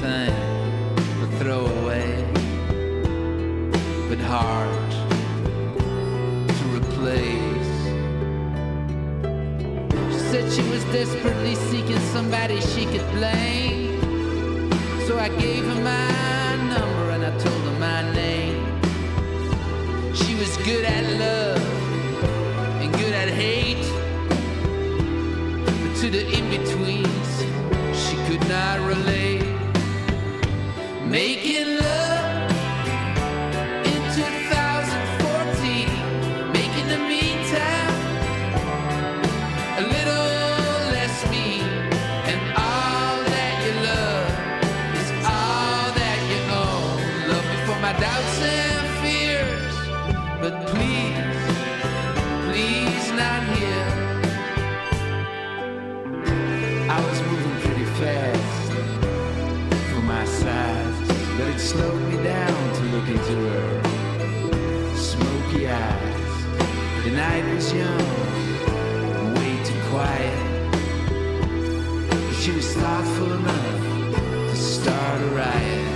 thing to throw away, but hard to replace. She said she was desperately seeking somebody she could blame, so I gave her my number and I told her my name. She was good at love and good at hate, but to the in-betweens she could not relate. Making love in 2014, making the meantime a little less mean, and all that you love is all that you own. Love me for my doubts and fears, but please, please not here. I was moving pretty fast for my size, but it slowed me down to look into her smoky eyes. The night was young, way too quiet, but she was thoughtful enough to start a riot.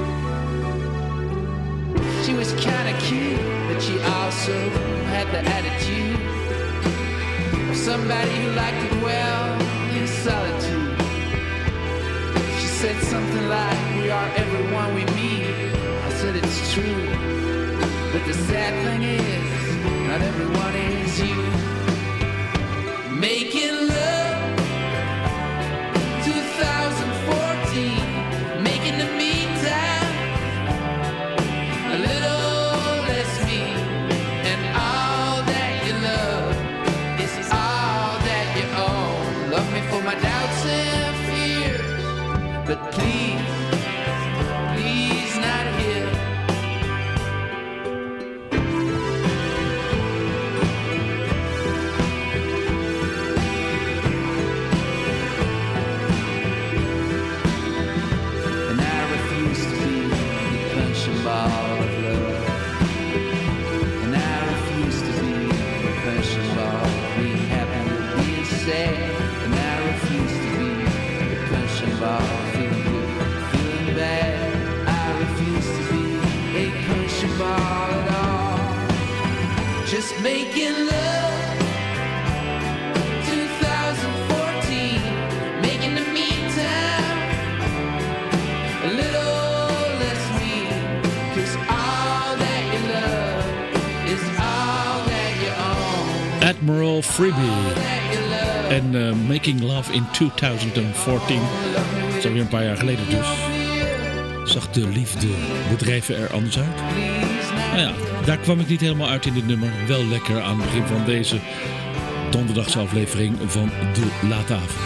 She was kinda cute, but she also had the attitude of somebody who liked it well in solitude. She said something like, we are everyone we meet. I said it's true, but the sad thing is, not everyone is you. Making love 2014, making the meantime a little less mean, and all that you love is all that you own. Love me for my doubts and fears, but please, please not here. And I refuse to be the punching ball of love, and I refuse to be the punching ball of being happy with being sad, and I refuse to be the punching ball feeling good, feeling bad. I refuse to be a punching ball at all. Just making love 2014, making the meantime a little less mean, 'cause all that you love is all that you own. Admiral Freebie That you love, en Making Love in 2014. Dat is alweer een paar jaar geleden dus. Zag de liefde bedrijven er anders uit? Nou ja, daar kwam ik niet helemaal uit in dit nummer. Wel lekker aan het begin van deze donderdagse aflevering van De Late Avond.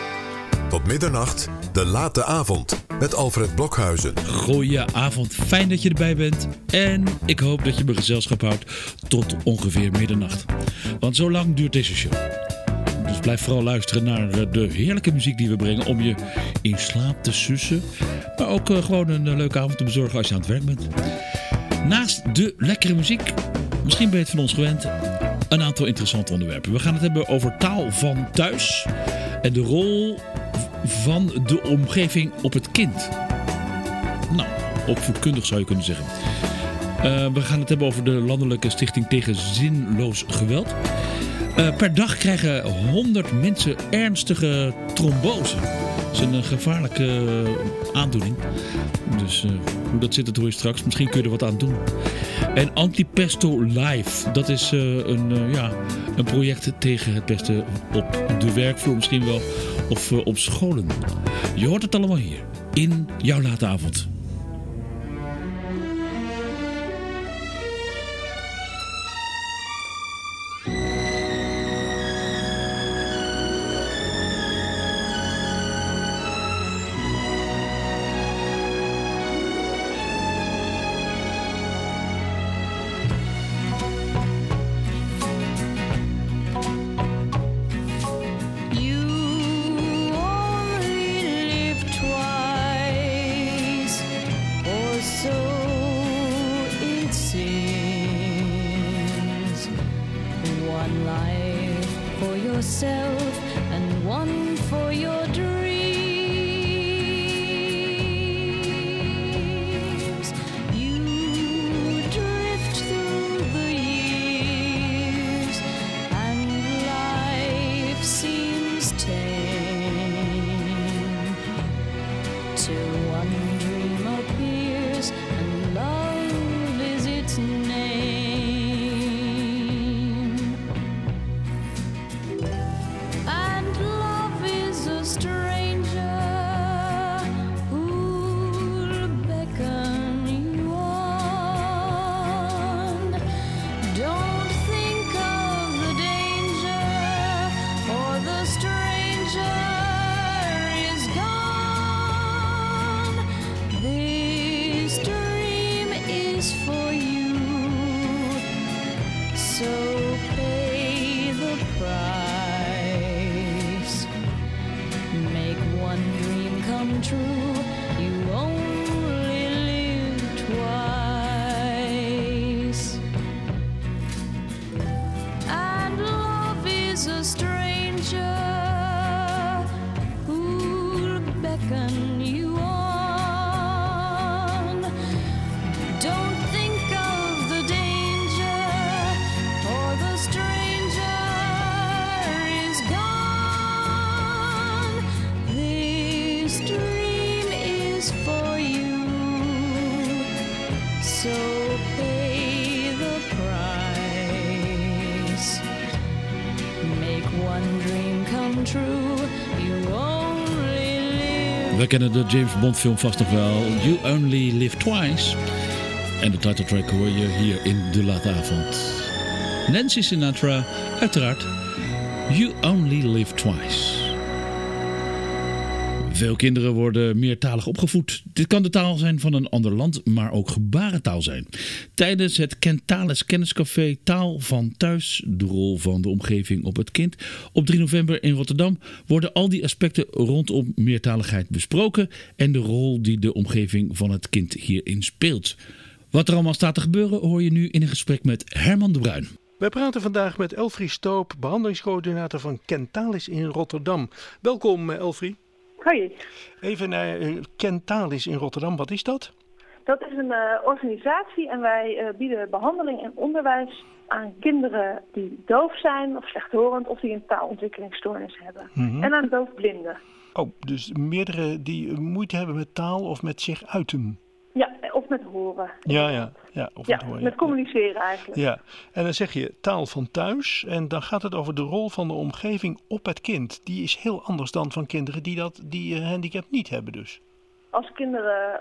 Tot middernacht, De Late Avond, met Alfred Blokhuizen. Goeie avond, fijn dat je erbij bent. En ik hoop dat je me gezelschap houdt tot ongeveer middernacht. Want zo lang duurt deze show. Dus blijf vooral luisteren naar de heerlijke muziek die we brengen om je in slaap te sussen. Maar ook gewoon een leuke avond te bezorgen als je aan het werk bent. Naast de lekkere muziek, misschien ben je het van ons gewend, een aantal interessante onderwerpen. We gaan het hebben over taal van thuis en de rol van de omgeving op het kind. Nou, opvoedkundig zou je kunnen zeggen. We gaan het hebben over de Landelijke Stichting tegen Zinloos Geweld. Per dag krijgen 100 mensen ernstige trombose. Dat is een gevaarlijke aandoening. Dus hoe dat zit, dat hoor je straks. Misschien kun je er wat aan doen. En Antipesto Live. Dat is een project tegen het pesten op de werkvloer misschien wel. Of op scholen. Je hoort het allemaal hier. In jouw late avond. yourself and one for your dreams. So pay the price. Make one dream come true. You only live twice. And love is a stranger who'll beckon you on. Don't think of the danger, for the stranger is gone. This dream is for you, so pay the price. Make one dream come true. You only live. We kennen de James Bond film vast nog wel. You Only Live Twice. En de titeltrack hoor je hier in De Late Avond. Nancy Sinatra, uiteraard. You Only Live Twice. Veel kinderen worden meertalig opgevoed. Dit kan de taal zijn van een ander land, maar ook gebarentaal zijn. Tijdens het Kentalis Kenniscafé Taal van Thuis, de rol van de omgeving op het kind, op 3 november in Rotterdam, worden al die aspecten rondom meertaligheid besproken en de rol die de omgeving van het kind hierin speelt. Wat er allemaal staat te gebeuren hoor je nu in een gesprek met Herman de Bruin. Wij praten vandaag met Elfrie Stoop, behandelingscoördinator van Kentalis in Rotterdam. Welkom Elfrie. Hoi. Even naar Kentalis in Rotterdam, wat is dat? Dat is een organisatie en wij bieden behandeling en onderwijs aan kinderen die doof zijn of slechthorend of die een taalontwikkelingsstoornis hebben. En aan doofblinden. Oh, dus meerdere die moeite hebben met taal of met zich uiten? Ja, of met horen. Ja, of met horen. Met communiceren eigenlijk. Ja, en dan zeg je taal van thuis en dan gaat het over de rol van de omgeving op het kind. Die is heel anders dan van kinderen die handicap niet hebben dus. Als kinderen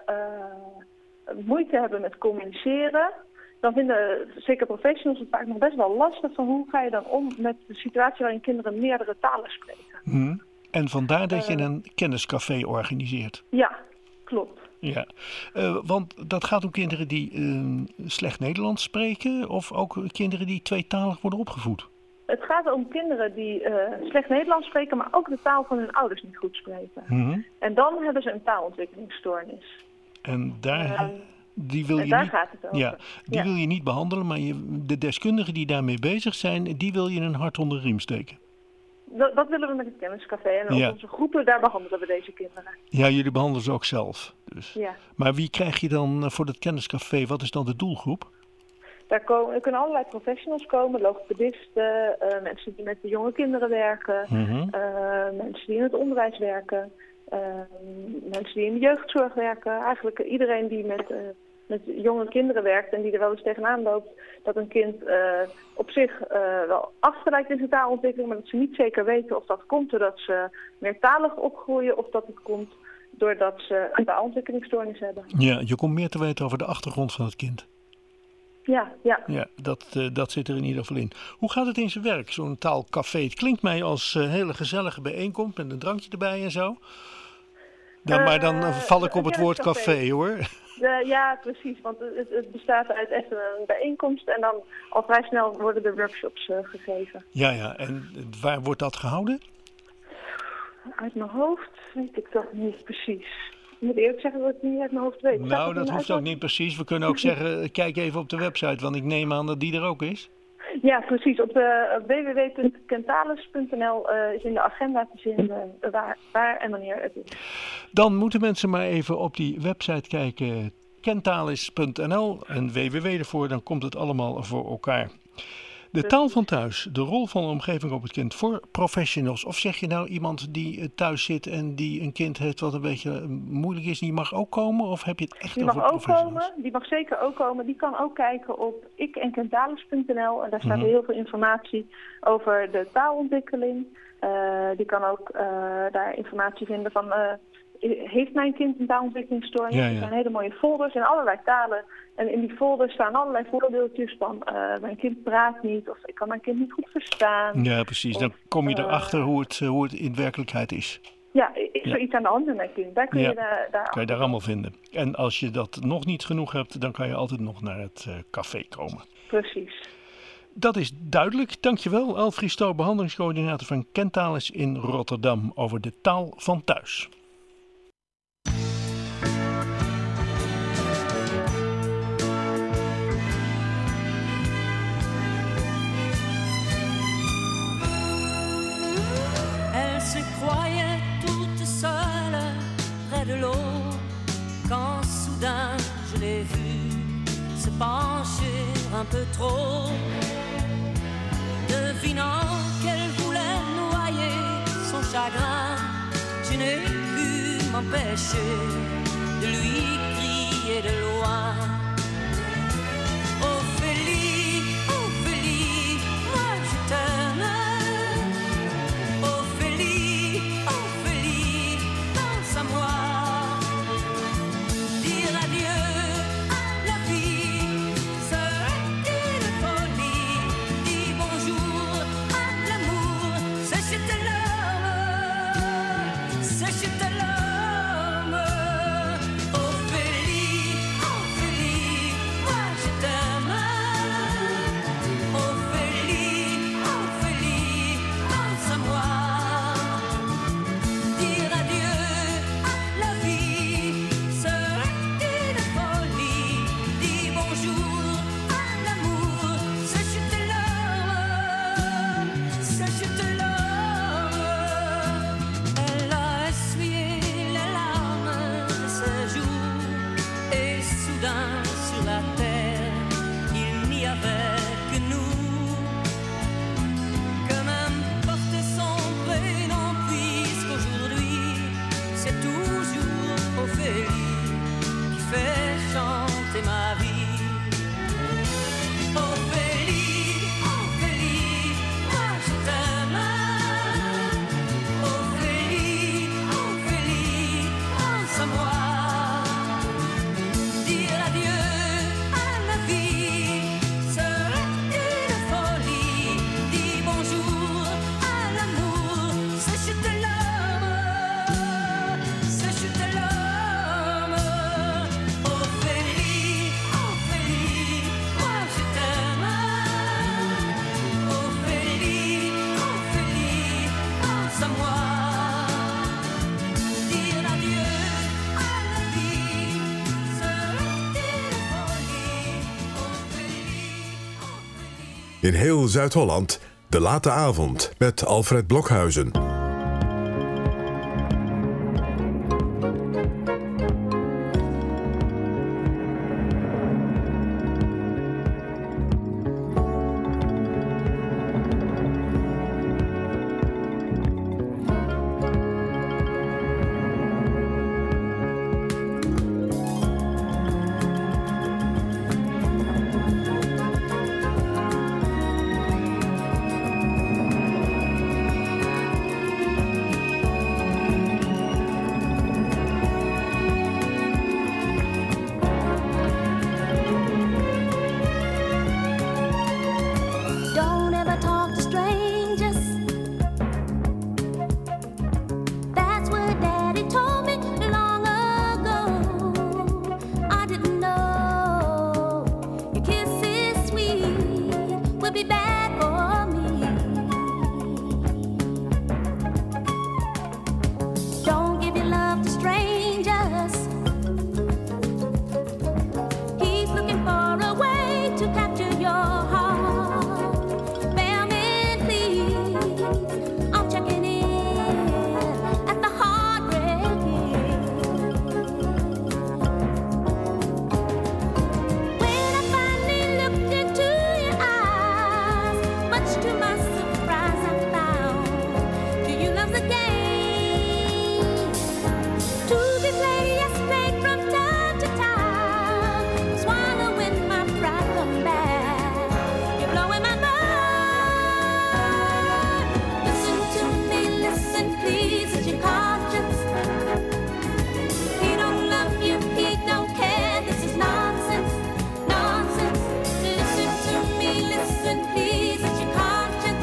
moeite hebben met communiceren, dan vinden zeker professionals het vaak nog best wel lastig van hoe ga je dan om met de situatie waarin kinderen meerdere talen spreken. En vandaar dat je een kenniscafé organiseert. Ja, klopt. Ja, want dat gaat om kinderen die slecht Nederlands spreken of ook kinderen die tweetalig worden opgevoed? Het gaat om kinderen die slecht Nederlands spreken, maar ook de taal van hun ouders niet goed spreken. En dan hebben ze een taalontwikkelingsstoornis. En daar wil je daar niet, gaat het over. Ja, wil je niet behandelen, maar de deskundigen die daarmee bezig zijn, die wil je een hart onder de riem steken. Dat willen we met het kenniscafé. En op onze groepen, daar behandelen we deze kinderen. Ja, jullie behandelen ze ook zelf. Dus. Ja. Maar wie krijg je dan voor het kenniscafé? Wat is dan de doelgroep? Er kunnen allerlei professionals komen. Logopedisten, mensen die met de jonge kinderen werken. Mensen die in het onderwijs werken. Mensen die in de jeugdzorg werken. Eigenlijk iedereen die met jonge kinderen werkt en die er wel eens tegenaan loopt dat een kind op zich wel afgeleid is in zijn taalontwikkeling, maar dat ze niet zeker weten of dat komt doordat ze meertalig opgroeien of dat het komt doordat ze een taalontwikkelingsstoornis hebben. Ja, je komt meer te weten over de achtergrond van het kind. Ja. Ja, dat zit er in ieder geval in. Hoe gaat het in zijn werk, zo'n taalcafé? Het klinkt mij als hele gezellige bijeenkomst met een drankje erbij en zo. Maar dan val ik op het woord café hoor. Ja, precies. Want het bestaat uit echt een bijeenkomst en dan al vrij snel worden er workshops gegeven. Ja. En waar wordt dat gehouden? Uit mijn hoofd weet ik toch niet precies. Ik moet eerlijk zeggen dat ik het niet uit mijn hoofd weet. Nou, dat hoeft ook niet precies. We kunnen ook zeggen, kijk even op de website, want ik neem aan dat die er ook is. Ja, precies. Op www.kentalis.nl is in de agenda te vinden waar en wanneer het is. Dan moeten mensen maar even op die website kijken, kentalis.nl en www ervoor, dan komt het allemaal voor elkaar. De taal van thuis, de rol van de omgeving op het kind voor professionals. Of zeg je nou iemand die thuis zit en die een kind heeft wat een beetje moeilijk is, die mag ook komen? Of heb je het echt over professionals? Die mag zeker ook komen. Die kan ook kijken op ikenkentalis.nl en daar staat heel veel informatie over de taalontwikkeling. Die kan ook daar informatie vinden van heeft mijn kind een taalontwikkelingsstoornis? Er zijn hele mooie folders in allerlei talen. En in die folders staan allerlei voorbeeldjes van mijn kind praat niet of ik kan mijn kind niet goed verstaan. Ja, precies. Dan kom je erachter hoe het in werkelijkheid is. Ja, is er iets aan de hand met mijn kind? Daar kun je kan je daar allemaal vinden. En als je dat nog niet genoeg hebt, dan kan je altijd nog naar het café komen. Precies. Dat is duidelijk. Dankjewel, Elfrie Stoo, behandelingscoördinator van Kentalis in Rotterdam, over de taal van thuis. Elle se croyait toute seule près de l'eau quand soudain je l'ai vue se pencher un peu trop, devinant qu'elle voulait noyer son chagrin. Je n'ai pu m'empêcher de lui crier de loin: Ophélie, Ophélie, moi je t'aime. Ophélie, Ophélie, pense à moi. Dire adieu à la vie serait une folie. Dis bonjour à l'amour, c'est tes larmes, c'est tes larmes. Ophélie, Ophélie, moi je t'aime. Ophélie, Ophélie, pense à moi. Dire adieu à la vie serait une folie. Dis bonjour à l'amour, sèche tes larmes, sèche tes larmes. Elle a essuyé les larmes de ses jours, et soudain sur la terre il n'y avait que nous. Que m'importe son prénom, puisqu'aujourd'hui c'est toujours Ophélie qui fait chanter ma vie. Ophélie, Ophélie, moi je t'aime. Ophélie, Ophélie, pense à moi. Dire adieu à la vie serait une folie. Dis bonjour à l'amour, sèche tes larmes, sèche tes larmes. Ophélie, Ophélie, moi je t'aime. Ophélie, Ophélie, pense à moi. Dire adieu à la vie serait une folie. Ophélie, Ophélie. In heel Zuid-Holland, de late avond met Alfred Blokhuizen. Don't ever talk to strangers. That's what Daddy told me long ago. I didn't know your kiss is sweet would be bad for me. Don't give your love to strangers. He's looking for a way to capture your heart. Bellman, please, I'm checking in at the Heartbreak Inn. When I finally looked into your eyes, much to my surprise I found to you love's a game to be played, yes, played from time to time. Swallowing my pride, come back. You're blowing my mind. Listen to me, listen, please. It's your conscience. He don't love you, he don't care. This is nonsense, nonsense. Listen to me, listen, please. It's your conscience.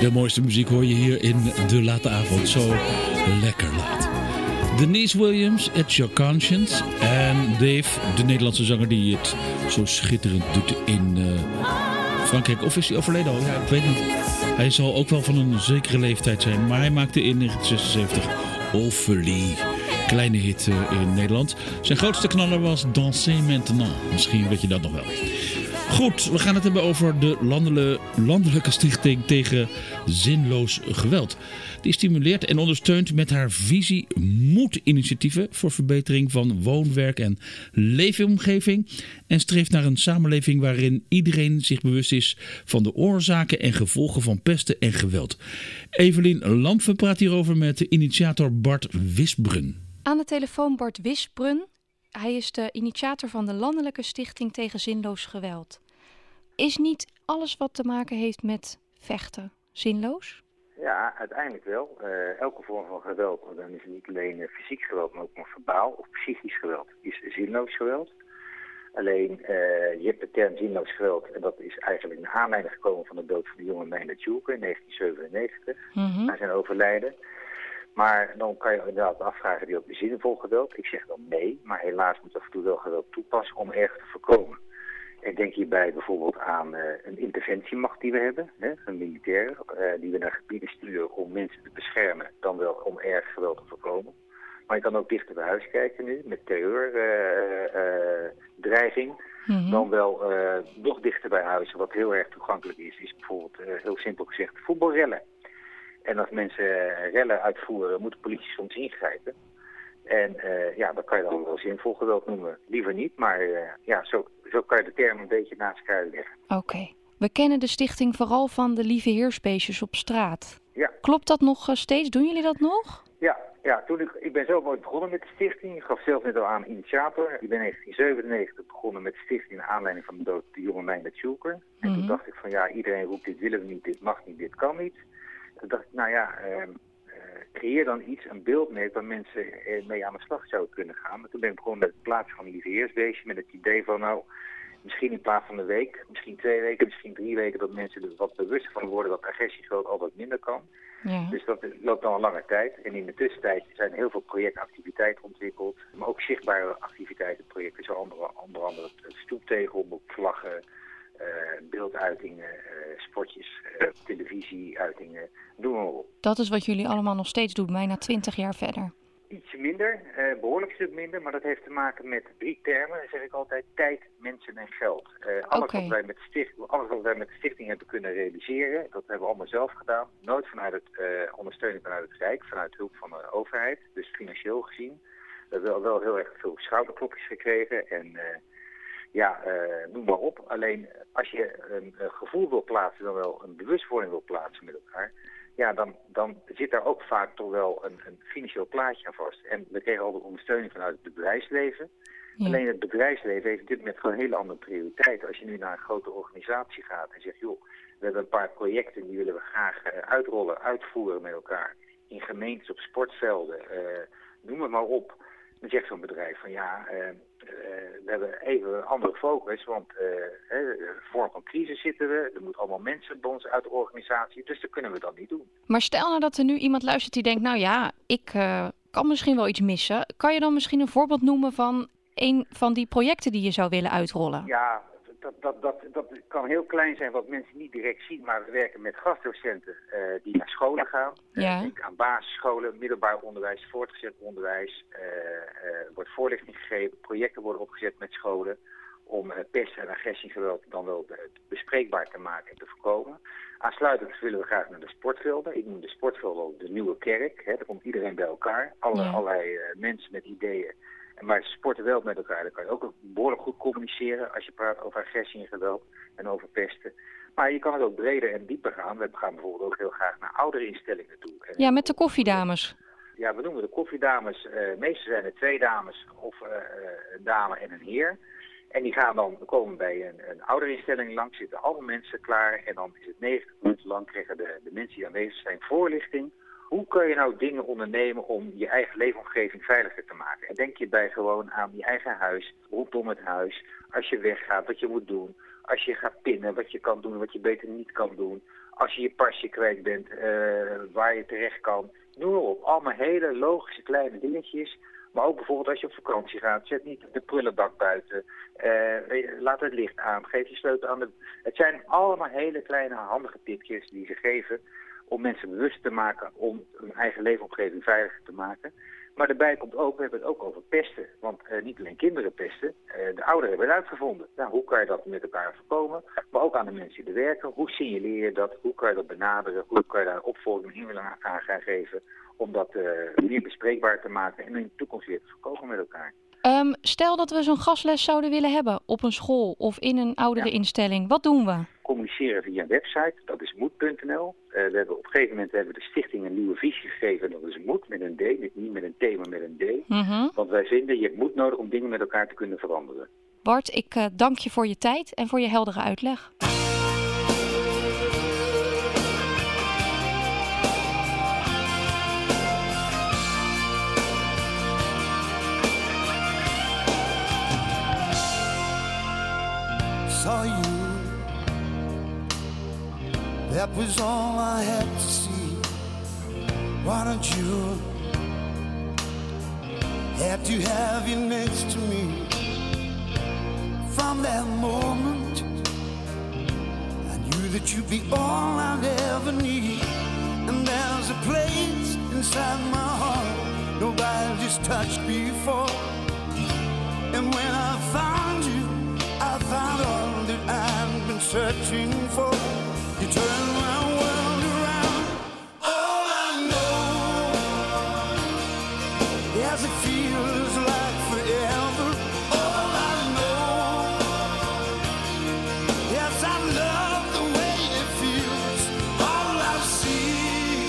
De mooiste muziek hoor je hier in de late avond. Zo lekker laat. Denise Williams, It's Your Conscience. En Dave, de Nederlandse zanger die het zo schitterend doet in Frankrijk. Of is hij overleden al? Ja, ik weet niet. Hij zal ook wel van een zekere leeftijd zijn. Maar hij maakte in 1976 Ophélie. Kleine hit in Nederland. Zijn grootste knaller was Danser Maintenant. Misschien weet je dat nog wel. Goed, we gaan het hebben over de landelijke stichting tegen zinloos geweld. Die stimuleert en ondersteunt met haar visie moedinitiatieven voor verbetering van woonwerk en leefomgeving. En streeft naar een samenleving waarin iedereen zich bewust is van de oorzaken en gevolgen van pesten en geweld. Evelien Lampen praat hierover met de initiator Bart Wisbrun. Aan de telefoon Bart Wisbrun. Hij is de initiator van de Landelijke Stichting tegen Zinloos Geweld. Is niet alles wat te maken heeft met vechten zinloos? Ja, uiteindelijk wel. Elke vorm van geweld, dan is het niet alleen fysiek geweld, maar ook nog verbaal of psychisch geweld, is zinloos geweld. Alleen, je hebt de term zinloos geweld en dat is eigenlijk een aanleiding gekomen van de dood van de jonge Meijner Tjoelke in 1997, na zijn overlijden. Maar dan kan je inderdaad afvragen, die ook zinvol geweld? Ik zeg dan nee, maar helaas moet af en toe wel geweld toepassen om erg te voorkomen. Ik denk hierbij bijvoorbeeld aan een interventiemacht die we hebben, een militair, die we naar gebieden sturen om mensen te beschermen, dan wel om erg geweld te voorkomen. Maar je kan ook dichter bij huis kijken nu, met terreurdreiging. Dan wel nog dichter bij huis, wat heel erg toegankelijk is bijvoorbeeld, heel simpel gezegd, voetbalrellen. En als mensen rellen uitvoeren, moet de politie soms ingrijpen. En dat kan je dan wel zinvol geweld noemen. Liever niet, maar zo kan je de term een beetje naast elkaar leggen. Oké. We kennen de stichting vooral van de lieve heersbeestjes op straat. Ja. Klopt dat nog steeds? Doen jullie dat nog? Ja, ik ben zelf ooit begonnen met de stichting. Ik gaf zelf net al aan initiator. Ik ben in 1997 begonnen met de stichting naar aanleiding van de dood van de jonge Meijner Tjoelke. En toen dacht ik van iedereen roept dit willen we niet, dit mag niet, dit kan niet. Toen dacht ik, creëer dan iets, een beeld mee waar mensen mee aan de slag zouden kunnen gaan. Maar toen ben ik begonnen met het plaatsen van een lieve heersbeestje met het idee van misschien in plaats van een week, misschien 2 weken, misschien 3 weken, dat mensen er wat bewuster van worden dat agressiegeweld al wat minder kan. Ja. Dus dat loopt al een lange tijd. En in de tussentijd zijn heel veel projectactiviteiten ontwikkeld, maar ook zichtbare activiteiten, projecten, zo onder andere het stoeptegel, vlaggen, beelduitingen, spotjes, televisieuitingen, noem maar op. Dat is wat jullie allemaal nog steeds doen, bijna 20 jaar verder. Ietsje minder, behoorlijk stuk minder, maar dat heeft te maken met 3 termen, zeg ik altijd: tijd, mensen en geld. Alles wat wij met de stichting hebben kunnen realiseren, dat hebben we allemaal zelf gedaan. Nooit vanuit het ondersteuning vanuit het Rijk, vanuit hulp van de overheid, dus financieel gezien. We hebben wel heel erg veel schouderklopjes gekregen en noem maar op. Alleen als je een gevoel wil plaatsen, dan wel een bewustwording wil plaatsen met elkaar, dan zit daar ook vaak toch wel een financieel plaatje aan vast. En we kregen altijd ondersteuning vanuit het bedrijfsleven. Ja. Alleen het bedrijfsleven heeft op dit moment gewoon een hele andere prioriteit. Als je nu naar een grote organisatie gaat en zegt, joh, we hebben een paar projecten die willen we graag uitrollen, uitvoeren met elkaar. In gemeentes, op sportvelden, noem het maar op. Dan zegt zo'n bedrijf van we hebben even een andere focus, want vorm van crisis zitten we. Er moeten allemaal mensen bij ons uit de organisatie, dus dat kunnen we dan niet doen. Maar stel nou dat er nu iemand luistert die denkt, ik kan misschien wel iets missen. Kan je dan misschien een voorbeeld noemen van een van die projecten die je zou willen uitrollen? Ja, dat kan heel klein zijn wat mensen niet direct zien, maar we werken met gastdocenten die naar scholen gaan. Denk aan basisscholen, middelbaar onderwijs, voortgezet onderwijs. Er wordt voorlichting gegeven, projecten worden opgezet met scholen om pest en agressiegeweld dan wel bespreekbaar te maken en te voorkomen. Aansluitend willen we graag naar de sportvelden. Ik noem de sportvelden ook de nieuwe kerk. Daar komt iedereen bij elkaar, allerlei mensen met ideeën. Maar sporten wel met elkaar, dan kan je ook behoorlijk goed communiceren als je praat over agressie en geweld en over pesten. Maar je kan het ook breder en dieper gaan. We gaan bijvoorbeeld ook heel graag naar oudere instellingen toe. Met de koffiedames. Ja, we noemen de koffiedames. Meestal zijn er 2 dames of een dame en een heer. En die gaan dan komen bij een ouderinstelling langs, zitten alle mensen klaar. En dan is het 90 minuten lang krijgen de mensen die aanwezig zijn voorlichting. Hoe kun je nou dingen ondernemen om je eigen leefomgeving veiliger te maken? En denk je bij gewoon aan je eigen huis, rondom het huis. Als je weggaat, wat je moet doen. Als je gaat pinnen, wat je kan doen, wat je beter niet kan doen. Als je je pasje kwijt bent, waar je terecht kan. Noem maar op. Allemaal hele logische kleine dingetjes. Maar ook bijvoorbeeld als je op vakantie gaat, zet niet de prullenbak buiten. Laat het licht aan, geef je sleutel aan. Het zijn allemaal hele kleine handige tipjes die ze geven om mensen bewust te maken om hun eigen leefomgeving veiliger te maken. Maar daarbij komt ook, we hebben het ook over pesten. Want niet alleen kinderen pesten, de ouderen hebben het uitgevonden. Nou, hoe kan je dat met elkaar voorkomen? Maar ook aan de mensen die er werken. Hoe signaleer je dat? Hoe kan je dat benaderen? Hoe kan je daar opvolging en invulling aan gaan geven? Om dat meer bespreekbaar te maken en in de toekomst weer te voorkomen met elkaar. Stel dat we zo'n gastles zouden willen hebben op een school of in een oudereninstelling. Wat doen we? Communiceren via een website, dat is moed.nl. We hebben op een gegeven moment de stichting een nieuwe visie gegeven. Dat is moed met een D, niet met een T, maar met een D. Want wij vinden, je hebt moed nodig om dingen met elkaar te kunnen veranderen. Bart, ik dank je voor je tijd en voor je heldere uitleg. Saw you, that was all I had to see. Why don't you have to have you next to me? From that moment I knew that you'd be all I'd ever need. And there's a place inside my heart nobody's touched before. And when I found you, I found all that I've been searching for. You turned my world around. All I know, yes, it feels like forever. All I know, yes, I love the way it feels. All I see,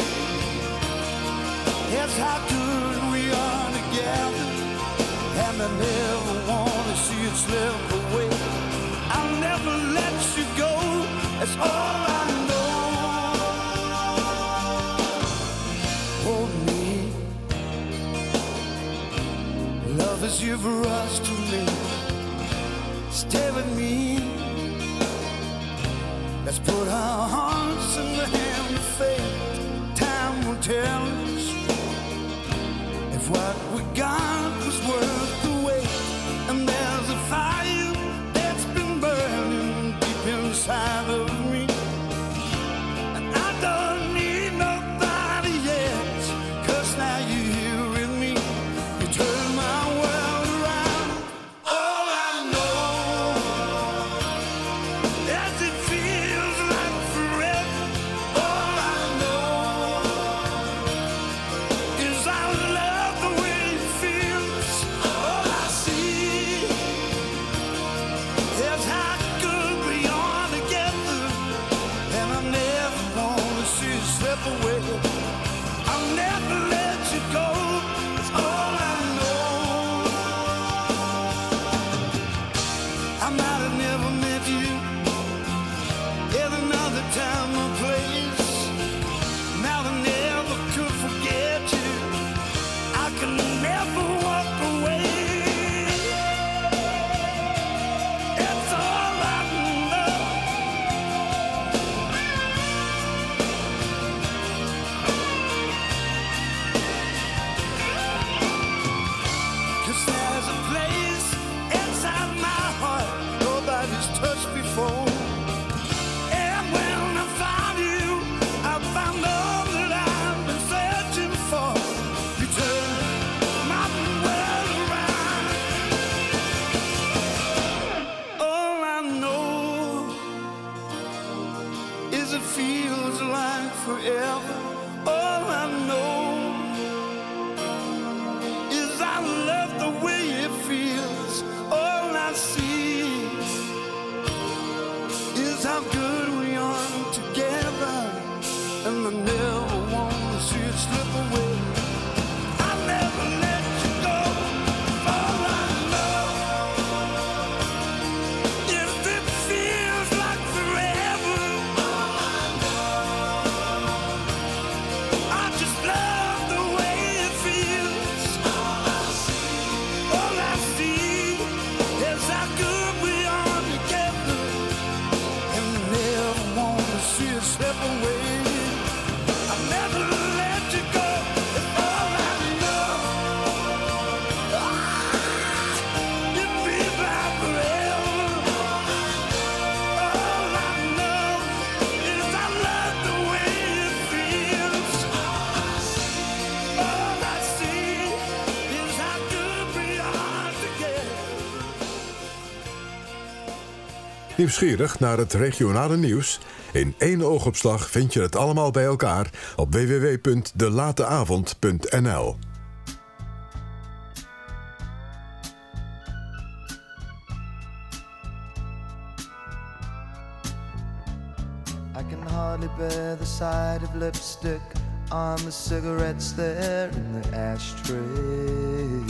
yes, how good we are together. And I never want to see it slip away. I'll never let you go, that's all I know. Hold me, love is here for us to live. Stay with me, let's put our hearts in the hand of fate. Time will tell us if what we got was worth the wait. And there's a fire burning deep inside of me, and I don't need nobody else, 'cause now you're here with me. You turn my world around. All I know, yes, it feels like forever. All I know is I love the way it feels. Nieuwsgierig naar het regionale nieuws? In 1 oogopslag vind je het allemaal bij elkaar op www.delateavond.nl. I can hardly bear the sight of lipstick on the cigarettes there in the ashtray.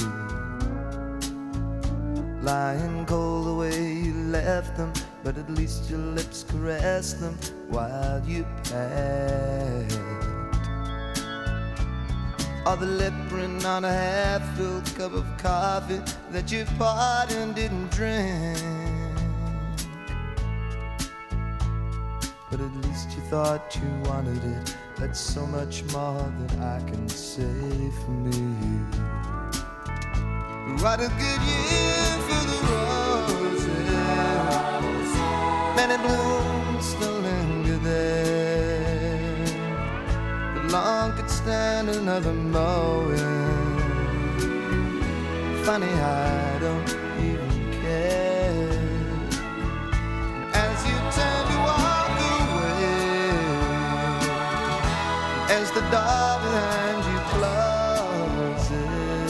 Lying cold the way you left them, but at least your lips caressed them while you passed. Or the lip print on a half-filled cup of coffee that you poured and didn't drink. But at least you thought you wanted it. That's so much more than I can say for me. What a good year for the roses. Many blooms still linger there. The lawn could stand another mowing. Funny, I don't even care. As you turn to walk away, as the door behind you closes,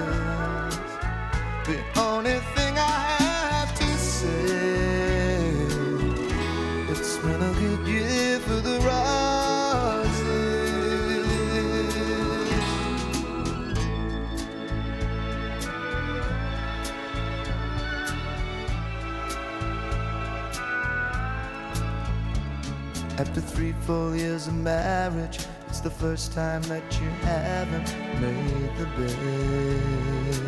the only thing I have to say, it's been a good year for the roses. After 3 full years of marriage, it's the first time that you haven't made the bed.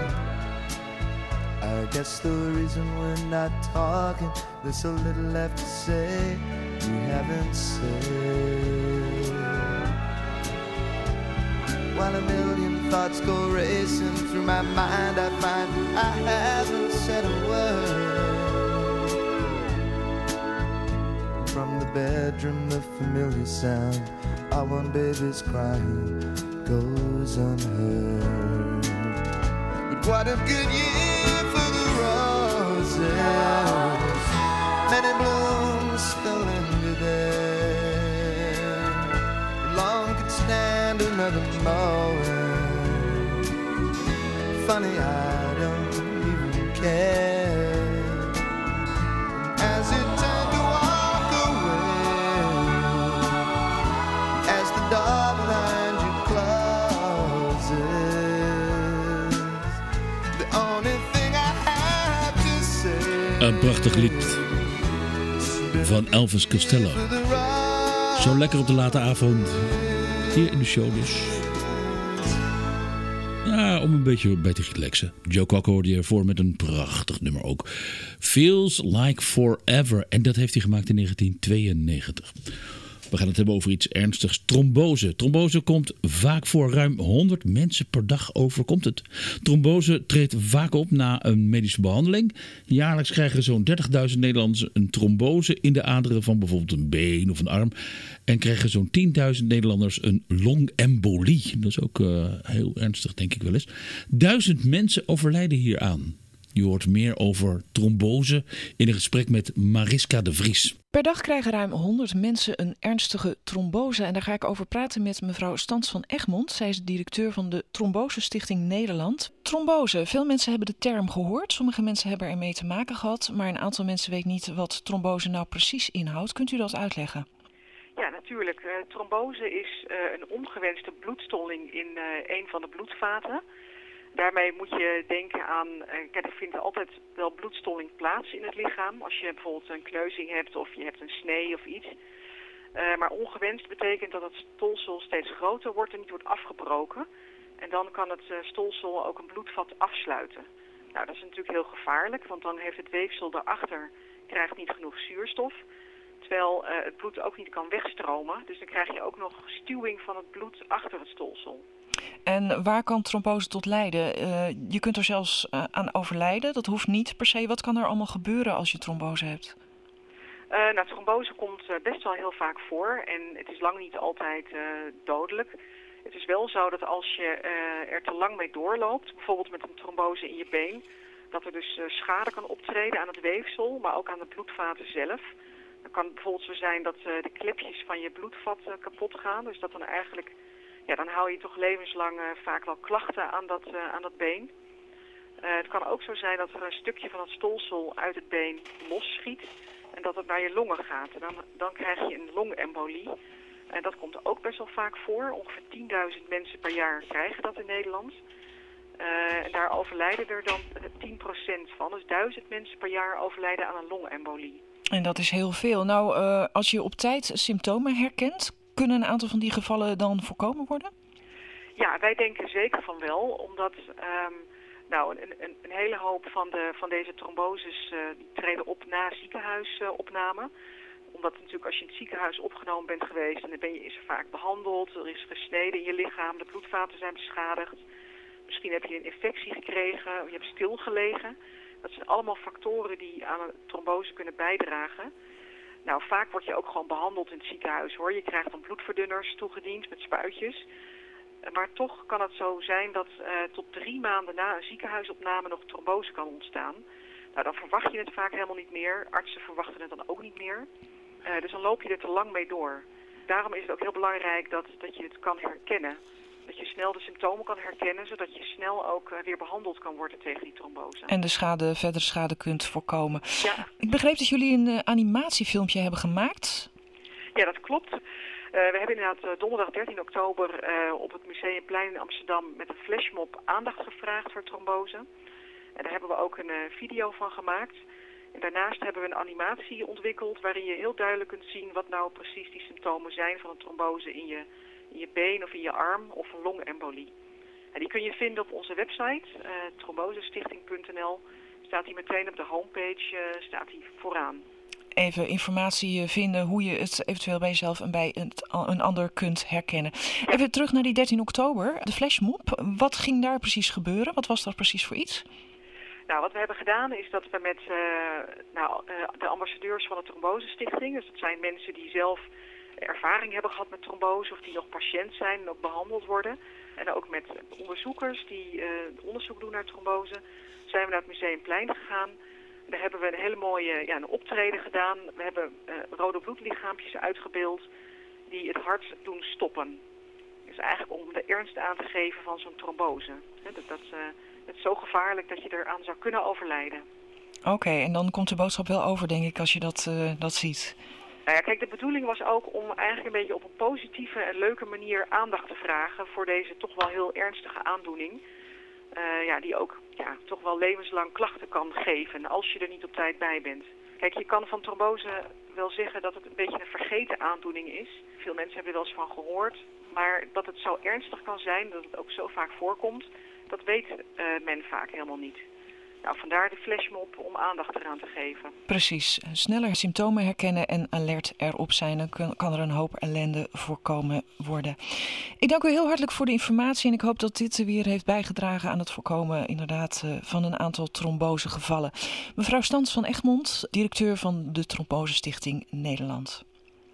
I guess the reason we're not talking, there's so little left to say we haven't said. While a million thoughts go racing through my mind, I find I haven't said a word. From the bedroom, the familiar sound, our one baby's crying goes unheard. But what a good year for the roses. Many blooms still linger there. Long could stand another mowing. Funny, I don't even care. As it turned to walk away, as the door behind you closes, the only thing I have to say. Een prachtig lied van Elvis Costello. Zo lekker op de late avond. Hier in de show dus. Om een beetje bij te relaxen. Joe Cocker hoorde je voor met een prachtig nummer ook. Feels Like Forever. En dat heeft hij gemaakt in 1992. We gaan het hebben over iets ernstigs. Trombose. Trombose komt vaak voor. Ruim 100 mensen per dag overkomt het. Trombose treedt vaak op na een medische behandeling. Jaarlijks krijgen zo'n 30.000 Nederlanders een trombose in de aderen van bijvoorbeeld een been of een arm. En krijgen zo'n 10.000 Nederlanders een longembolie. Dat is ook heel ernstig, denk ik wel eens. 1000 mensen overlijden hieraan. Je hoort meer over trombose in een gesprek met Mariska de Vries. Per dag krijgen ruim 100 mensen een ernstige trombose. En daar ga ik over praten met mevrouw Stans van Egmond. Zij is directeur van de Trombose Stichting Nederland. Trombose, veel mensen hebben de term gehoord. Sommige mensen hebben ermee te maken gehad. Maar een aantal mensen weet niet wat trombose nou precies inhoudt. Kunt u dat uitleggen? Ja, natuurlijk. Trombose is een ongewenste bloedstolling in een van de bloedvaten. Daarmee moet je denken aan, kijk, er vindt altijd wel bloedstolling plaats in het lichaam. Als je bijvoorbeeld een kneuzing hebt of je hebt een snee of iets. Maar ongewenst betekent dat het stolsel steeds groter wordt en niet wordt afgebroken. En dan kan het stolsel ook een bloedvat afsluiten. Nou, dat is natuurlijk heel gevaarlijk, want dan heeft het weefsel daarachter krijgt niet genoeg zuurstof. Terwijl het bloed ook niet kan wegstromen. Dus dan krijg je ook nog stuwing van het bloed achter het stolsel. En waar kan trombose tot leiden? Je kunt er zelfs aan overlijden. Dat hoeft niet per se. Wat kan er allemaal gebeuren als je trombose hebt? Nou, trombose komt best wel heel vaak voor. En het is lang niet altijd dodelijk. Het is wel zo dat als je er te lang mee doorloopt, bijvoorbeeld met een trombose in je been, dat er dus schade kan optreden aan het weefsel, maar ook aan de bloedvaten zelf. Dan kan het bijvoorbeeld zo zijn dat de klepjes van je bloedvat kapot gaan. Dus dat dan eigenlijk, dan hou je toch levenslang vaak wel klachten aan dat been. Het kan ook zo zijn dat er een stukje van het stolsel uit het been losschiet en dat het naar je longen gaat. En dan krijg je een longembolie. En dat komt ook best wel vaak voor. Ongeveer 10.000 mensen per jaar krijgen dat in Nederland. En daar overlijden er dan 10% van. Dus 1000 mensen per jaar overlijden aan een longembolie. En dat is heel veel. Nou, als je op tijd symptomen herkent, kunnen een aantal van die gevallen dan voorkomen worden? Ja, wij denken zeker van wel. Omdat een hele hoop van deze tromboses die treden op na ziekenhuisopname. Omdat natuurlijk als je in het ziekenhuis opgenomen bent geweest, dan is er vaak behandeld, er is gesneden in je lichaam, de bloedvaten zijn beschadigd. Misschien heb je een infectie gekregen, je hebt stilgelegen. Dat zijn allemaal factoren die aan een trombose kunnen bijdragen. Nou, vaak word je ook gewoon behandeld in het ziekenhuis hoor. Je krijgt dan bloedverdunners toegediend met spuitjes. Maar toch kan het zo zijn dat tot 3 maanden na een ziekenhuisopname nog trombose kan ontstaan. Nou, dan verwacht je het vaak helemaal niet meer. Artsen verwachten het dan ook niet meer. Dus dan loop je er te lang mee door. Daarom is het ook heel belangrijk dat je het kan herkennen. Dat je snel de symptomen kan herkennen, zodat je snel ook weer behandeld kan worden tegen die trombose. En verdere schade kunt voorkomen. Ja. Ik begreep dat jullie een animatiefilmpje hebben gemaakt. Ja, dat klopt. We hebben inderdaad donderdag 13 oktober op het Museumplein in Amsterdam met een flashmob aandacht gevraagd voor trombose. En daar hebben we ook een video van gemaakt. En daarnaast hebben we een animatie ontwikkeld waarin je heel duidelijk kunt zien wat nou precies die symptomen zijn van een trombose in je been of in je arm of een longembolie. En die kun je vinden op onze website, trombosestichting.nl. Staat die meteen op de homepage, staat die vooraan. Even informatie vinden hoe je het eventueel bij jezelf en bij een ander kunt herkennen. Even terug naar die 13 oktober, de flashmob. Wat ging daar precies gebeuren? Wat was dat precies voor iets? Nou, wat we hebben gedaan is dat we met de ambassadeurs van de Trombosestichting, dus dat zijn mensen die zelf ervaring hebben gehad met trombose of die nog patiënt zijn en ook behandeld worden. En ook met onderzoekers die onderzoek doen naar trombose, zijn we naar het Museumplein gegaan. Daar hebben we een hele mooie een optreden gedaan. We hebben rode bloedlichaampjes uitgebeeld die het hart doen stoppen. Dus eigenlijk om de ernst aan te geven van zo'n trombose. Het is zo gevaarlijk dat je eraan zou kunnen overlijden. Oké, en dan komt de boodschap wel over, denk ik, als je dat ziet. Nou ja, kijk, de bedoeling was ook om eigenlijk een beetje op een positieve en leuke manier aandacht te vragen voor deze toch wel heel ernstige aandoening. Die ook toch wel levenslang klachten kan geven als je er niet op tijd bij bent. Kijk, je kan van trombose wel zeggen dat het een beetje een vergeten aandoening is. Veel mensen hebben er wel eens van gehoord. Maar dat het zo ernstig kan zijn, dat het ook zo vaak voorkomt, dat weet men vaak helemaal niet. Nou, vandaar de flashmob om aandacht eraan te geven. Precies. Sneller symptomen herkennen en alert erop zijn. Dan kan er een hoop ellende voorkomen worden. Ik dank u heel hartelijk voor de informatie. En ik hoop dat dit weer heeft bijgedragen aan het voorkomen inderdaad van een aantal trombosegevallen. Mevrouw Stans van Egmond, directeur van de Trombosestichting Nederland.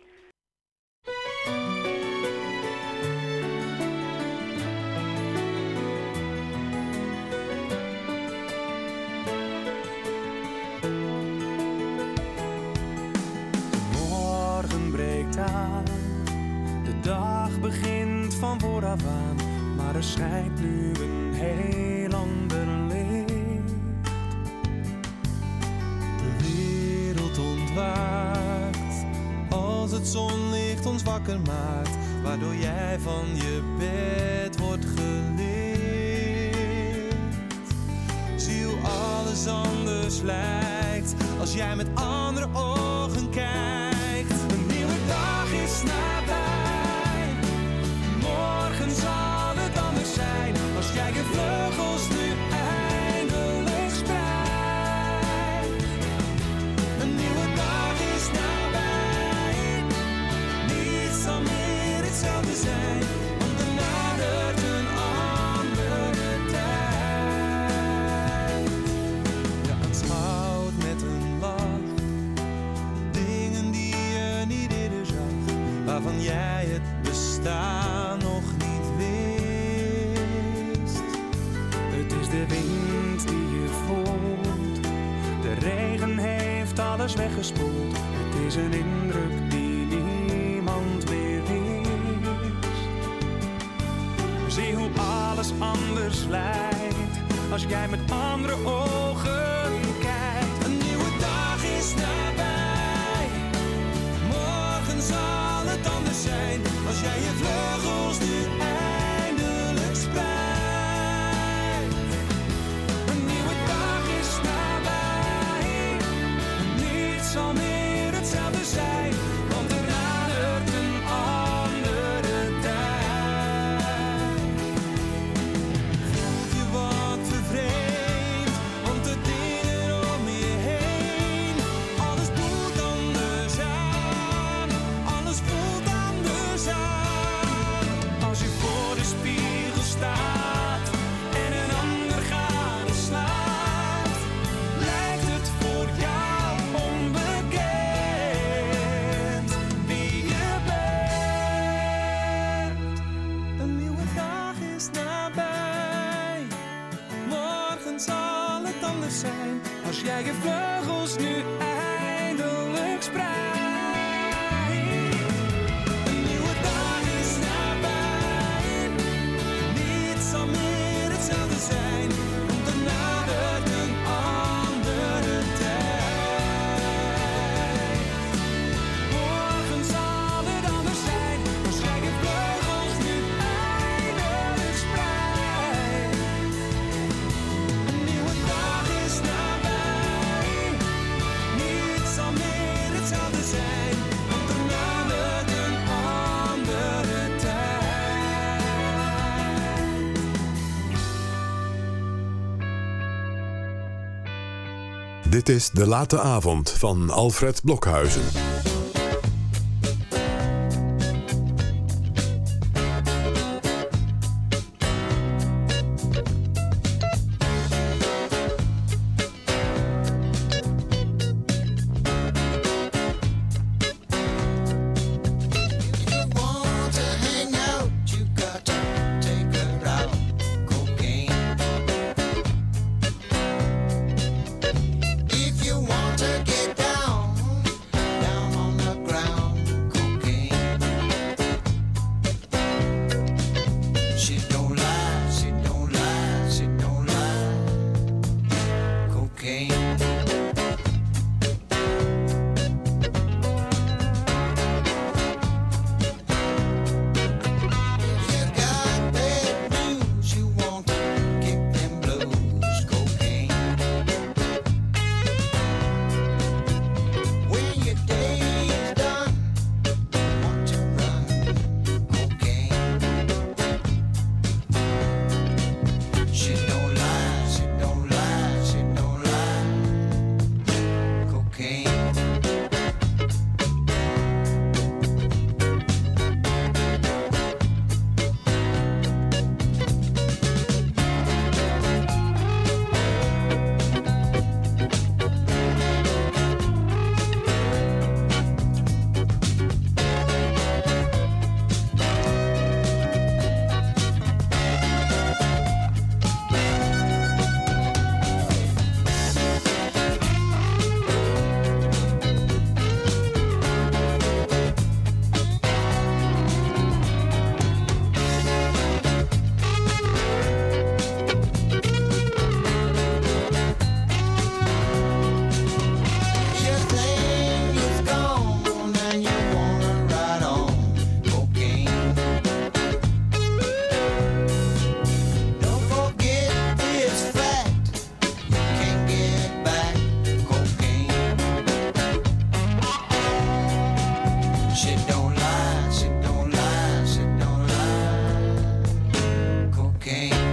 De dag begint van vooraf aan, maar er schijnt nu een heel ander licht. De wereld ontwaakt als het zonlicht ons wakker maakt, waardoor jij van je bed wordt gelicht. Zie hoe alles anders lijkt als jij met andere ogen kijkt. Dag is nabij, morgen zal het anders zijn, als jij je vleugels nu eindelijk spreidt. Een nieuwe dag is nabij, niets zal meer hetzelfde zijn, want er nadert een andere tijd. Je aanschouwt met een lach dingen die je niet eerder zag, waarvan alles weggespoeld. Het is een indruk die niemand meer wist. Zie hoe alles anders lijkt als jij met andere ogen kijkt. Een nieuwe dag is nabij. Morgen zal het anders zijn als jij je vleugels nu eindelijk spreidt. Een nieuwe dag is nabij. Niets zal meer hetzelfde zijn, want er nadert een andere tijd. Voelt je wat vervreemd, want de dingen om je heen. Alles voelt anders aan, alles voelt anders aan. Als je voor de spiegel staat en een ander gadeslaat, lijkt het voor jou onbekend wie je bent. Een nieuwe dag is nabij. Morgen zal het anders zijn als jij je vleugels nu eindelijk spreidt. Een nieuwe dag is nabij. Niets zal meer hetzelfde zijn, want er nadert een andere tijd. Morgen zal het anders zijn als jij je vleugels nu eindelijk spreidt. Een nieuwe dag is nabij. Niets zal meer hetzelfde zijn, want er nadert een andere tijd. Dit is De Late Avond van Alfred Blokhuizen. Want to hang out, you got to take her out. Cocaine. If you want to get down, down on the ground. Cocaine. She don't lie, she don't lie, she don't lie. Cocaine. You got bad news, you want to kick them blues. Cocaine. When your day is done, want to run. Cocaine. She don't lie, she don't lie, she don't lie. Cocaine. Your thing is gone and you wanna ride on. Cocaine. Don't forget this fact, you can't get back. Cocaine. She don't lie, she don't lie, she don't lie. Cocaine.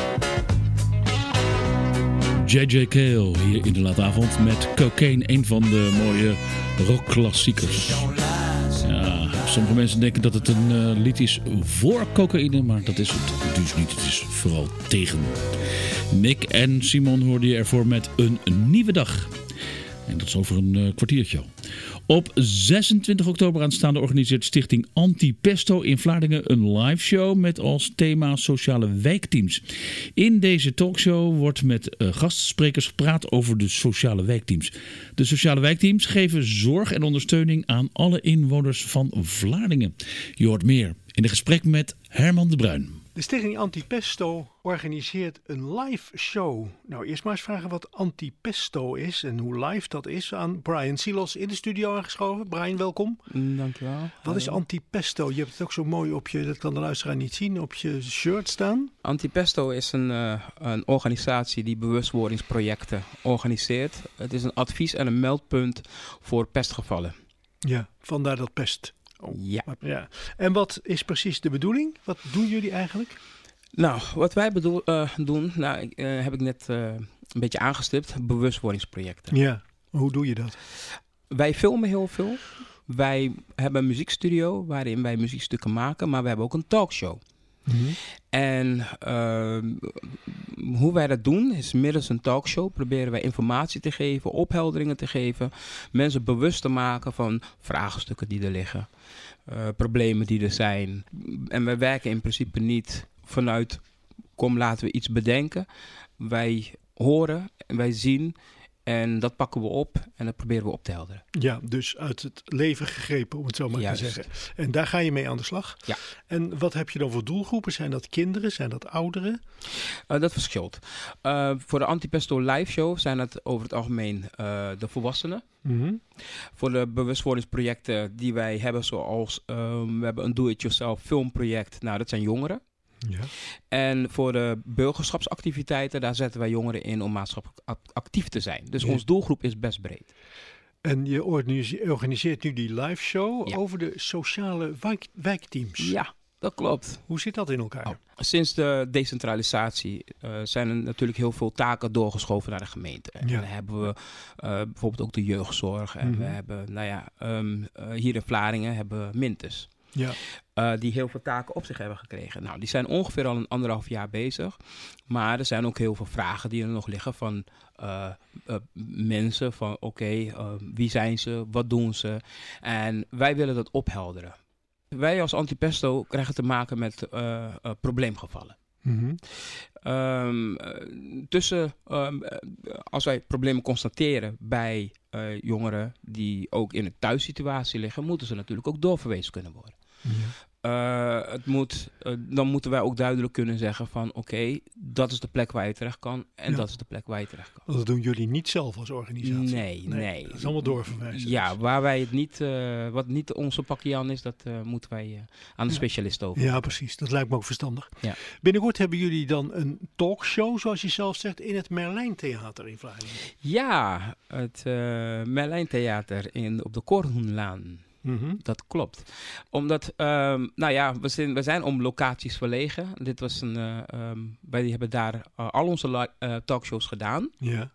J.J. Cale hier in De Late Avond met Cocaine, een van de mooie rockklassiekers. Ja, sommige mensen denken dat het een lied is voor cocaïne, maar dat is het dus niet. Het is vooral tegen. Nick en Simon hoorden je ervoor met Een Nieuwe Dag. En dat is over een kwartiertje al. Op 26 oktober aanstaande organiseert Stichting Antipesto in Vlaardingen een live show met als thema sociale wijkteams. In deze talkshow wordt met gastsprekers gepraat over de sociale wijkteams. De sociale wijkteams geven zorg en ondersteuning aan alle inwoners van Vlaardingen. Je hoort meer in een gesprek met Herman de Bruin. De Stichting Antipesto organiseert een live show. Nou, eerst maar eens vragen wat Antipesto is en hoe live dat is aan Brian Silos in de studio aangeschoven. Brian, welkom. Dankjewel. Wat is Antipesto? Je hebt het ook zo mooi op je, dat kan de luisteraar niet zien, op je shirt staan. Antipesto is een organisatie die bewustwordingsprojecten organiseert. Het is een advies- en een meldpunt voor pestgevallen. Ja, vandaar dat pest. Oh. Ja. En wat is precies de bedoeling? Wat doen jullie eigenlijk? Nou, wat wij doen, heb ik net een beetje aangestipt, bewustwordingsprojecten. Ja, hoe doe je dat? Wij filmen heel veel. Wij hebben een muziekstudio waarin wij muziekstukken maken, maar we hebben ook een talkshow. Mm-hmm. En hoe wij dat doen is middels een talkshow proberen wij informatie te geven, ophelderingen te geven, mensen bewust te maken van vraagstukken die er liggen, problemen die er zijn. En wij werken in principe niet vanuit kom laten we iets bedenken. Wij horen en wij zien en dat pakken we op en dat proberen we op te helderen. Ja, dus uit het leven gegrepen, om het zo maar te zeggen. En daar ga je mee aan de slag. Ja. En wat heb je dan voor doelgroepen? Zijn dat kinderen? Zijn dat ouderen? Dat verschilt. Voor de Antipesto live show zijn het over het algemeen de volwassenen. Mm-hmm. Voor de bewustwordingsprojecten die wij hebben, zoals we hebben een do-it-yourself filmproject. Nou, dat zijn jongeren. Ja. En voor de burgerschapsactiviteiten, daar zetten wij jongeren in om maatschappelijk actief te zijn. Dus onze doelgroep is best breed. En je organiseert nu die live show over de sociale wijkteams. Ja, dat klopt. Hoe zit dat in elkaar? Sinds de decentralisatie zijn er natuurlijk heel veel taken doorgeschoven naar de gemeente. En dan hebben we bijvoorbeeld ook de jeugdzorg. En we hebben, hier in Vlaardingen hebben we Mintes. Ja. Die heel veel taken op zich hebben gekregen. Nou, die zijn ongeveer al een 1,5 jaar bezig. Maar er zijn ook heel veel vragen die er nog liggen van mensen. Van wie zijn ze? Wat doen ze? En wij willen dat ophelderen. Wij als Antipesto krijgen te maken met probleemgevallen. Mm-hmm. Als wij problemen constateren bij jongeren die ook in een thuissituatie liggen, moeten ze natuurlijk ook doorverwezen kunnen worden. Ja. Dan moeten wij ook duidelijk kunnen zeggen van dat is de plek waar je terecht kan en dat is de plek waar je terecht kan. Dat doen jullie niet zelf als organisatie? Nee. Dat is allemaal doorverwijzen. Ja, waar wij het niet, wat niet onze pakje aan is, dat moeten wij aan de specialist over. Ja, precies. Dat lijkt me ook verstandig. Ja. Binnenkort hebben jullie dan een talkshow, zoals je zelf zegt, in het Merlijn Theater in Vlaardingen. Ja, het Merlijn Theater op de Korhoenlaan. Mm-hmm. Dat klopt. Omdat, we zijn om locaties verlegen. Dit was wij hebben daar al onze talkshows gedaan. Ja.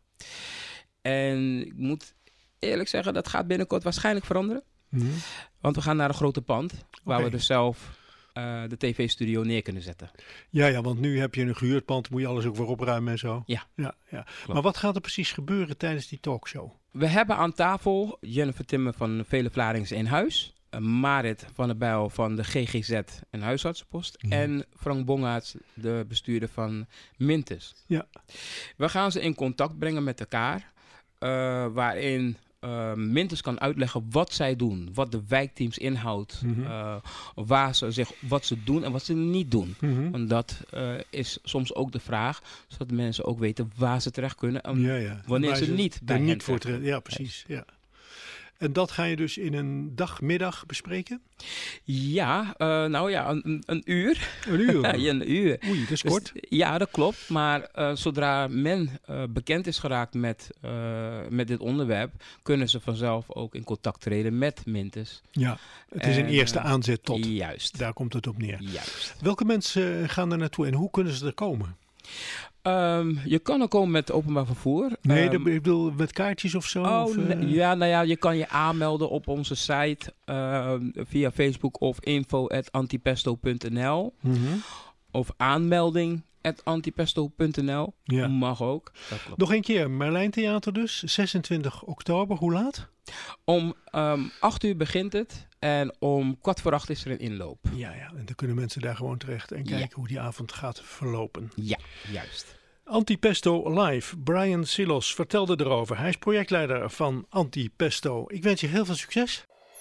En ik moet eerlijk zeggen, dat gaat binnenkort waarschijnlijk veranderen. Mm-hmm. Want we gaan naar een grote pand, waar we dus zelf de tv-studio neer kunnen zetten. Ja, want nu heb je een gehuurd pand, moet je alles ook weer opruimen en zo. Ja. Maar wat gaat er precies gebeuren tijdens die talkshow? We hebben aan tafel Jennifer Timmer van Vele Vlaardingen in Huis, Marit van der Bijl van de GGZ en Huisartsenpost en Frank Bongaerts, de bestuurder van Mintes. Ja. We gaan ze in contact brengen met elkaar, waarin Mintes kan uitleggen wat zij doen, wat de wijkteams inhoudt, wat ze doen en wat ze niet doen. Mm-hmm. Want dat is soms ook de vraag, zodat mensen ook weten waar ze terecht kunnen en wanneer ze niet bij hen terecht. Ja, precies. Ja. En dat ga je dus in een middag bespreken? Ja, een uur. Een uur? Ja, een uur. Oei, dat is kort. Ja, dat klopt. Maar zodra men bekend is geraakt met dit onderwerp, kunnen ze vanzelf ook in contact treden met Mintes. Ja, het is een eerste aanzet tot. Juist. Daar komt het op neer. Juist. Welke mensen gaan er naartoe en hoe kunnen ze er komen? Je kan er komen met openbaar vervoer. Nee, ik bedoel met kaartjes of zo? Je kan je aanmelden op onze site via Facebook of info@antipesto.nl. Mm-hmm. Of aanmelding antipesto.nl. Ja. Mag ook. Dat klopt. Nog een keer, Merlijn Theater dus, 26 oktober. Hoe laat? Om 8 uur begint het en om 7:15 is er een inloop. Ja, en dan kunnen mensen daar gewoon terecht en kijken hoe die avond gaat verlopen. Ja, juist. Antipesto Live. Brian Silos vertelde erover. Hij is projectleider van Antipesto. Ik wens je heel veel succes.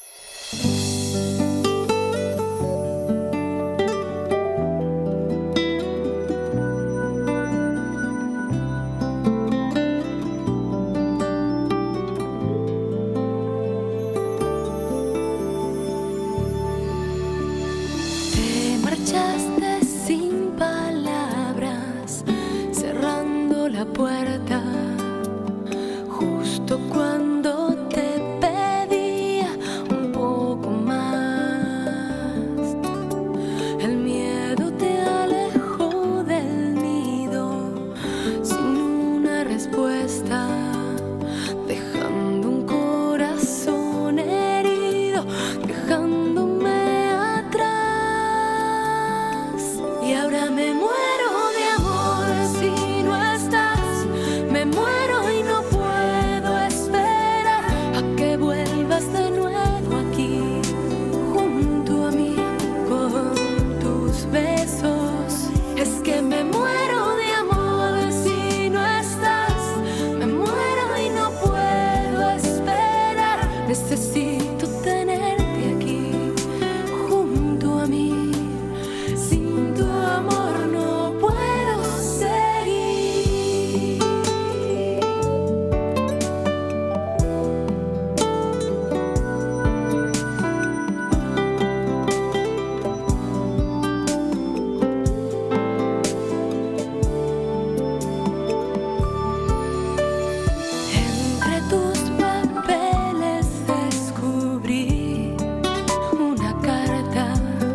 Te marchaste sin palabras, cerrando la puerta, justo cuando te pedía un poco más. El miedo te alejó del nido sin una respuesta, dejando un corazón herido, dejándome atrás. Y ahora me muero de amor si no estás, me muero y no puedo esperar a que vuelvas de nuevo aquí, junto a mí, con tus besos. Es que me muero de amor si no estás, me muero y no puedo esperar. Necesito tenerte aquí, junto a mí. Sin tu amor no puedo seguir. Entre tus papeles descubrí una carta,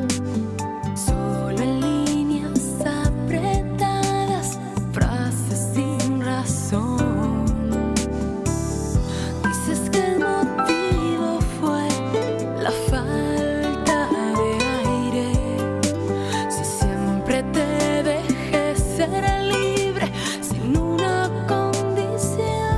solo en líneas apretadas, frases sin razón. Dices que el motivo fue la falta de aire. Si siempre te dejé ser libre sin una condición.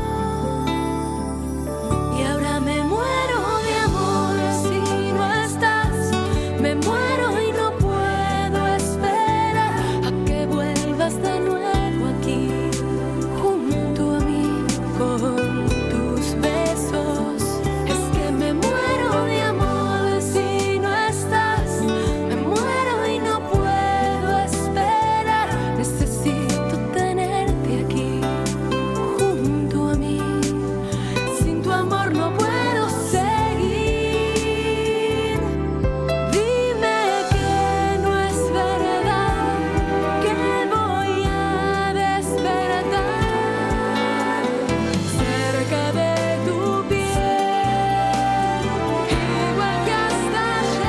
Y ahora me muero de amor si no estás, me muero y no puedo esperar a que vuelvas de nuevo aquí, junto a mí, con tus besos. Es que me muero de amor si no estás, me muero y no puedo esperar. Necesito tenerte aquí, junto a mí. Sin tu amor no puedo seguir. Dime que no es verdad, que voy a despertar cerca de tu piel, igual que hasta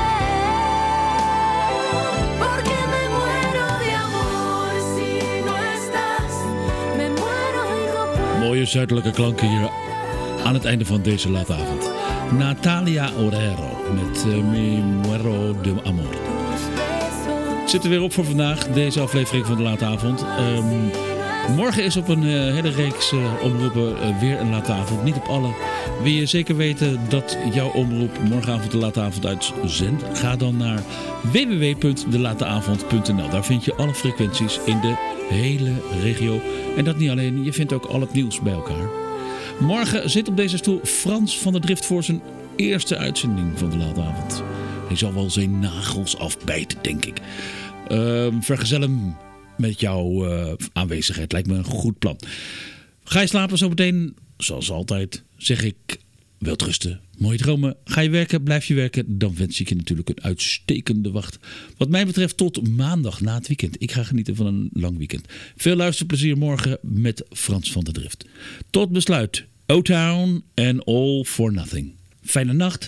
ayer. Porque me muero de amor si no estás, me muero y no puedo. Mooie zuidelijke klanken hier aan het einde van deze late avond. Natalia Oreiro met Mi Muero de Amor. Het zit er weer op voor vandaag, deze aflevering van de late avond. Morgen is op een hele reeks omroepen weer een late avond. Niet op alle. Wil je zeker weten dat jouw omroep morgenavond de late avond uitzendt? Ga dan naar www.delateavond.nl. Daar vind je alle frequenties in de hele regio. En dat niet alleen, je vindt ook al het nieuws bij elkaar. Morgen zit op deze stoel Frans van der Drift voor zijn eerste uitzending van de late avond. Hij zal wel zijn nagels afbijten, denk ik. Vergezel hem met jouw aanwezigheid. Lijkt me een goed plan. Ga je slapen zometeen? Zoals altijd zeg ik, welterusten, mooie dromen. Ga je werken, blijf je werken. Dan wens ik je natuurlijk een uitstekende wacht. Wat mij betreft tot maandag na het weekend. Ik ga genieten van een lang weekend. Veel luisterplezier morgen met Frans van der Drift. Tot besluit. O-Town and All for Nothing. Fijne nacht.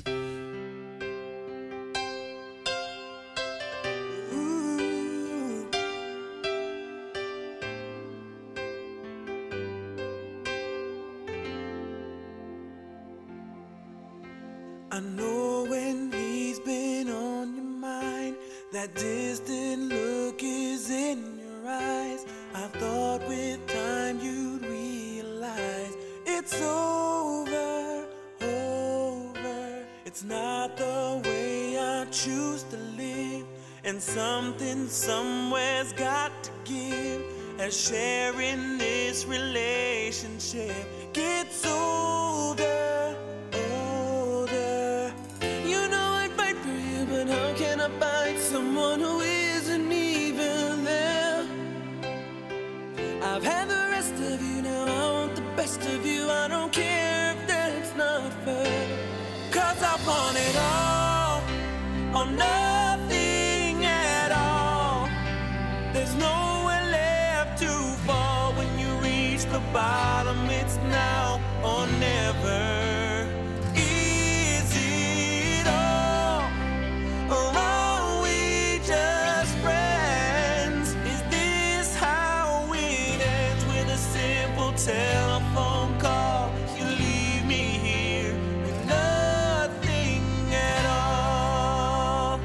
I know when he's been on your mind, that distant look is in your eyes. and something somewhere's got to give as sharing this relationship gets older, older. You know I'd fight for you, but how can I fight someone who isn't even there? I've had the rest of you, now I want the best of you. I don't care if that's not fair, 'cause I want it all or nothing at all. There's nowhere left to fall when you reach the bottom. It's now or never. Is it all, or are we just friends? Is this how it ends, with a simple telephone call? You leave me here with nothing at all.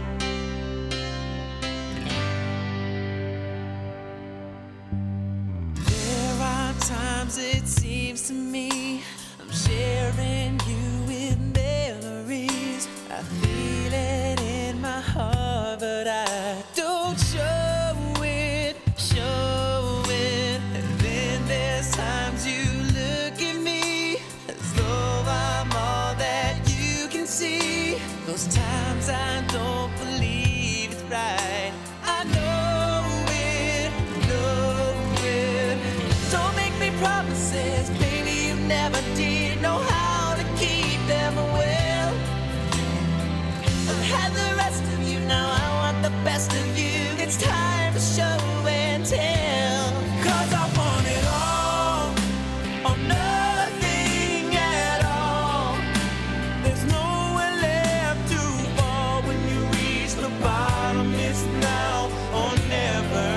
There are times it seems to me I'm sharing you with memories. I feel it in my heart, but I don't show it, show it. And then there's times you look at me as though I'm all that you can see. Those times I don't believe it's right. I know it, know it. Don't make me promises, baby, you never did know how to keep them well. I've had the rest of you, now I want the best of you. It's time to show and tell, 'cause I want it all or nothing at all. There's nowhere left to fall when you reach the bottom. It's now or never.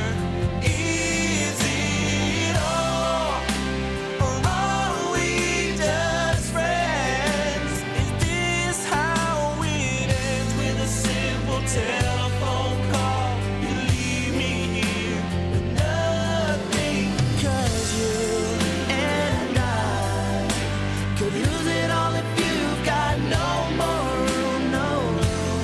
Is it all, or are we just friends? Is this how it ends, with a simple telephone call? You leave me here with nothing, 'cause you and I could lose it all if you've got no more room, no room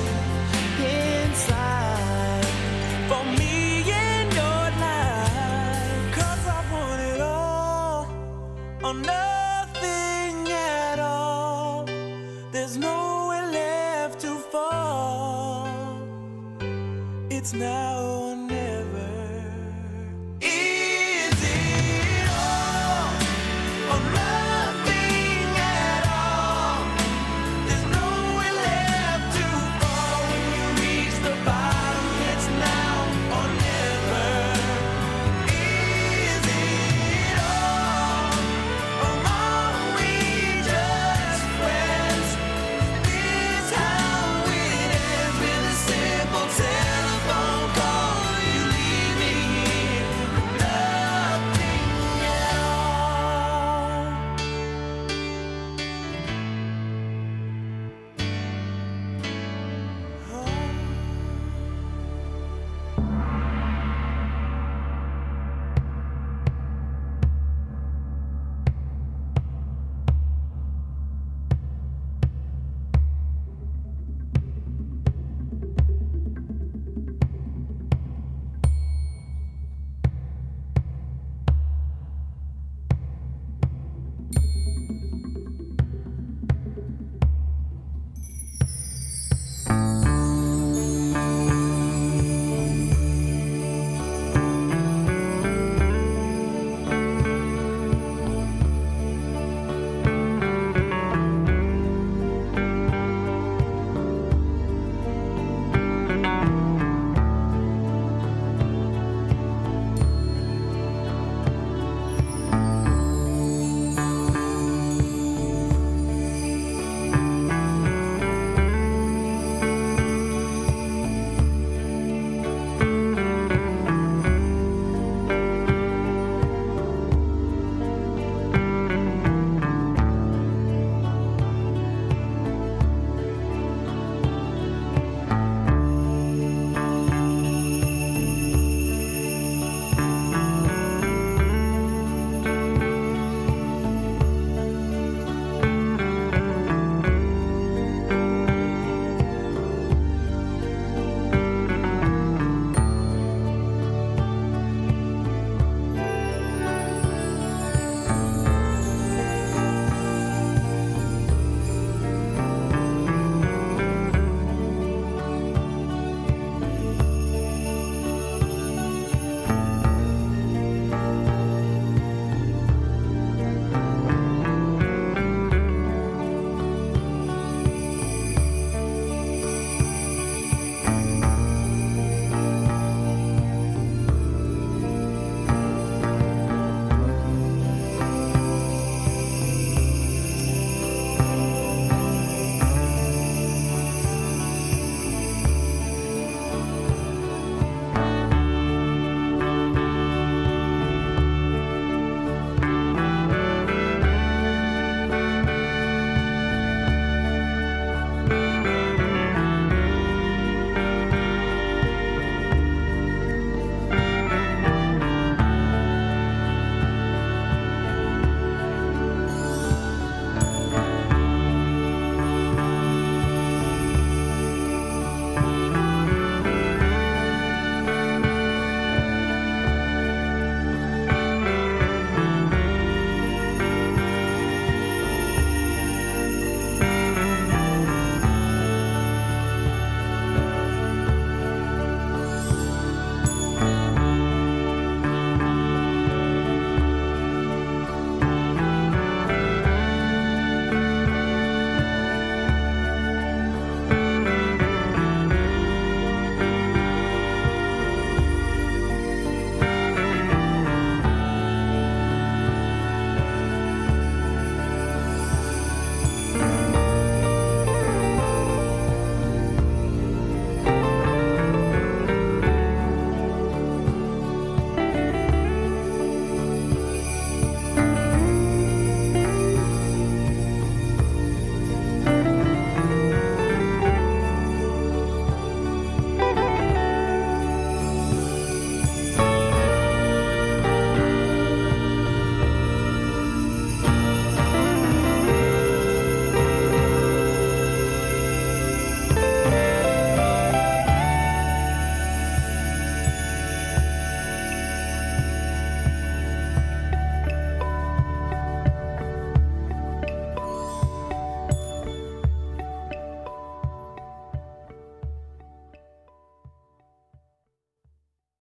inside for me in your life. 'Cause I want it all or nothing at all. There's nowhere left to fall. It's now